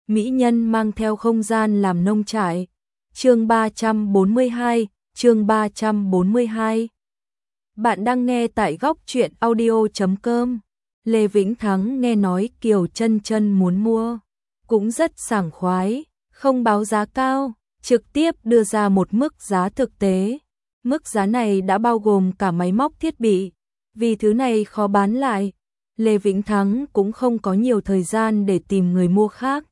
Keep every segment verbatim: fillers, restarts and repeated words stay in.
mỹ nhân mang theo không gian làm nông trại. Chương ba trăm bốn mươi hai, chương ba trăm bốn mươi hai. Bạn đang nghe tại góc truyện audio chấm com. Lê Vĩnh Thắng nghe nói Kiều Chân Chân muốn mua, cũng rất sảng khoái, không báo giá cao, trực tiếp đưa ra một mức giá thực tế. Mức giá này đã bao gồm cả máy móc thiết bị, vì thứ này khó bán lại. Lê Vĩnh Thắng cũng không có nhiều thời gian để tìm người mua khác.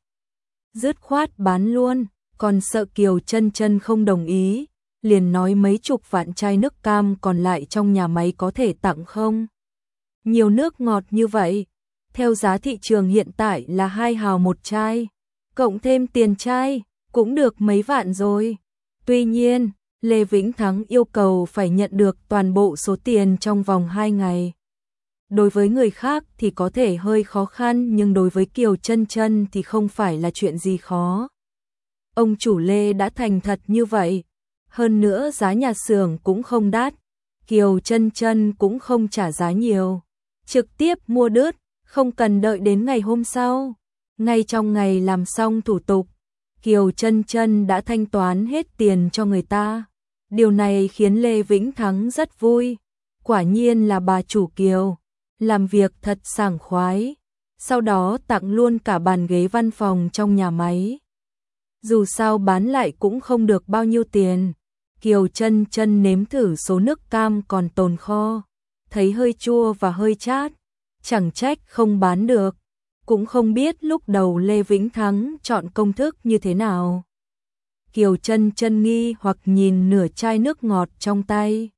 Dứt khoát bán luôn, còn sợ Kiều Chân Chân không đồng ý, liền nói mấy chục vạn chai nước cam còn lại trong nhà máy có thể tặng không. Nhiều nước ngọt như vậy, theo giá thị trường hiện tại là hai hào một chai, cộng thêm tiền chai, cũng được mấy vạn rồi. Tuy nhiên, Lê Vĩnh Thắng yêu cầu phải nhận được toàn bộ số tiền trong vòng hai ngày. Đối với người khác thì có thể hơi khó khăn, nhưng đối với Kiều Chân Chân thì không phải là chuyện gì khó. Ông chủ Lê đã thành thật như vậy, hơn nữa giá nhà xưởng cũng không đắt, Kiều Chân Chân cũng không trả giá nhiều, trực tiếp mua đứt, không cần đợi đến ngày hôm sau. Ngay trong ngày làm xong thủ tục, Kiều Chân Chân đã thanh toán hết tiền cho người ta. Điều này khiến Lê Vĩnh Thắng rất vui, quả nhiên là bà chủ Kiều, làm việc thật sảng khoái. Sau đó tặng luôn cả bàn ghế văn phòng trong nhà máy. Dù sao bán lại cũng không được bao nhiêu tiền. Kiều Chân Chân nếm thử số nước cam còn tồn kho, thấy hơi chua và hơi chát, chẳng trách không bán được. Cũng không biết lúc đầu Lê Vĩnh Thắng chọn công thức như thế nào. Kiều Chân Chân nghi hoặc nhìn nửa chai nước ngọt trong tay,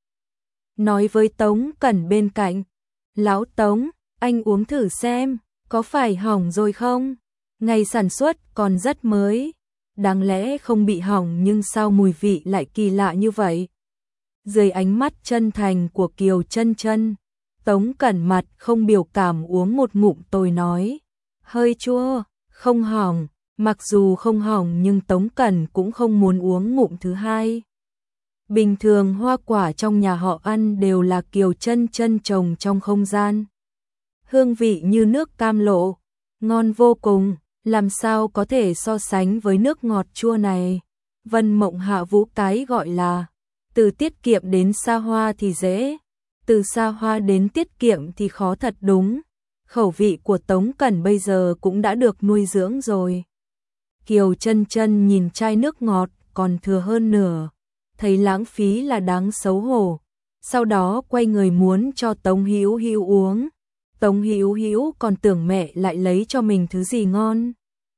nói với Tống Cẩn bên cạnh: "Lão Tống, anh uống thử xem, có phải hỏng rồi không? Ngày sản xuất còn rất mới, đáng lẽ không bị hỏng nhưng sao mùi vị lại kỳ lạ như vậy?" Dưới ánh mắt chân thành của Kiều Chân Chân, Tống Cẩn mặt không biểu cảm uống một ngụm tôi nói: "Hơi chua, không hỏng." Mặc dù không hỏng nhưng Tống Cẩn cũng không muốn uống ngụm thứ hai. Bình thường hoa quả trong nhà họ ăn đều là Kiều Chân Chân trồng trong không gian. Hương vị như nước cam lộ, ngon vô cùng, làm sao có thể so sánh với nước ngọt chua này. Vân Mộng Hạ Vũ cái gọi là từ tiết kiệm đến xa hoa thì dễ, từ xa hoa đến tiết kiệm thì khó thật đúng. Khẩu vị của Tống Cẩn bây giờ cũng đã được nuôi dưỡng rồi. Kiều Chân Chân nhìn chai nước ngọt còn thừa hơn nửa, thấy lãng phí là đáng xấu hổ. Sau đó quay người muốn cho Tống Hữu Hữu uống. Tống Hữu Hữu còn tưởng mẹ lại lấy cho mình thứ gì ngon.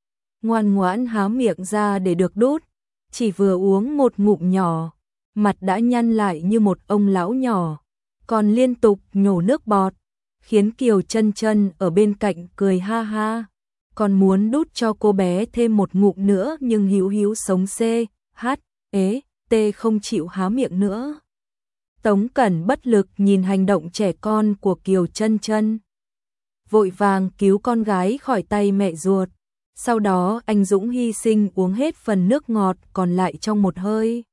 Ngoan ngoãn há miệng ra để được đút, chỉ vừa uống một ngụm nhỏ, mặt đã nhăn lại như một ông lão nhỏ, còn liên tục nhổ nước bọt, khiến Kiều Chân Chân ở bên cạnh cười ha ha. Còn muốn đút cho cô bé thêm một ngụm nữa nhưng Hữu Hữu sống C, H, ế, T không chịu há miệng nữa. Tống Cẩn bất lực nhìn hành động trẻ con của Kiều Chân Chân, vội vàng cứu con gái khỏi tay mẹ ruột. Sau đó anh dũng hy sinh uống hết phần nước ngọt còn lại trong một hơi.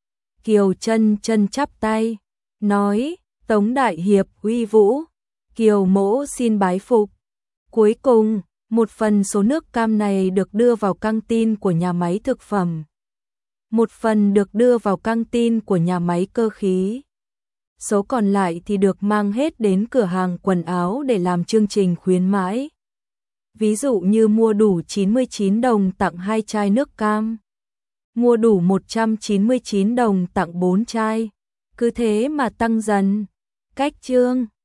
Kiều Chân Chân chắp tay, nói: "Tống đại hiệp uy vũ, Kiều mỗ xin bái phục." Cuối cùng, một phần số nước cam này được đưa vào căng tin của nhà máy thực phẩm. Một phần được đưa vào căng tin của nhà máy cơ khí. Số còn lại thì được mang hết đến cửa hàng quần áo để làm chương trình khuyến mãi. Ví dụ như mua đủ chín mươi chín đồng tặng hai chai nước cam, mua đủ một trăm chín mươi chín đồng tặng bốn chai, cứ thế mà tăng dần. Cách chương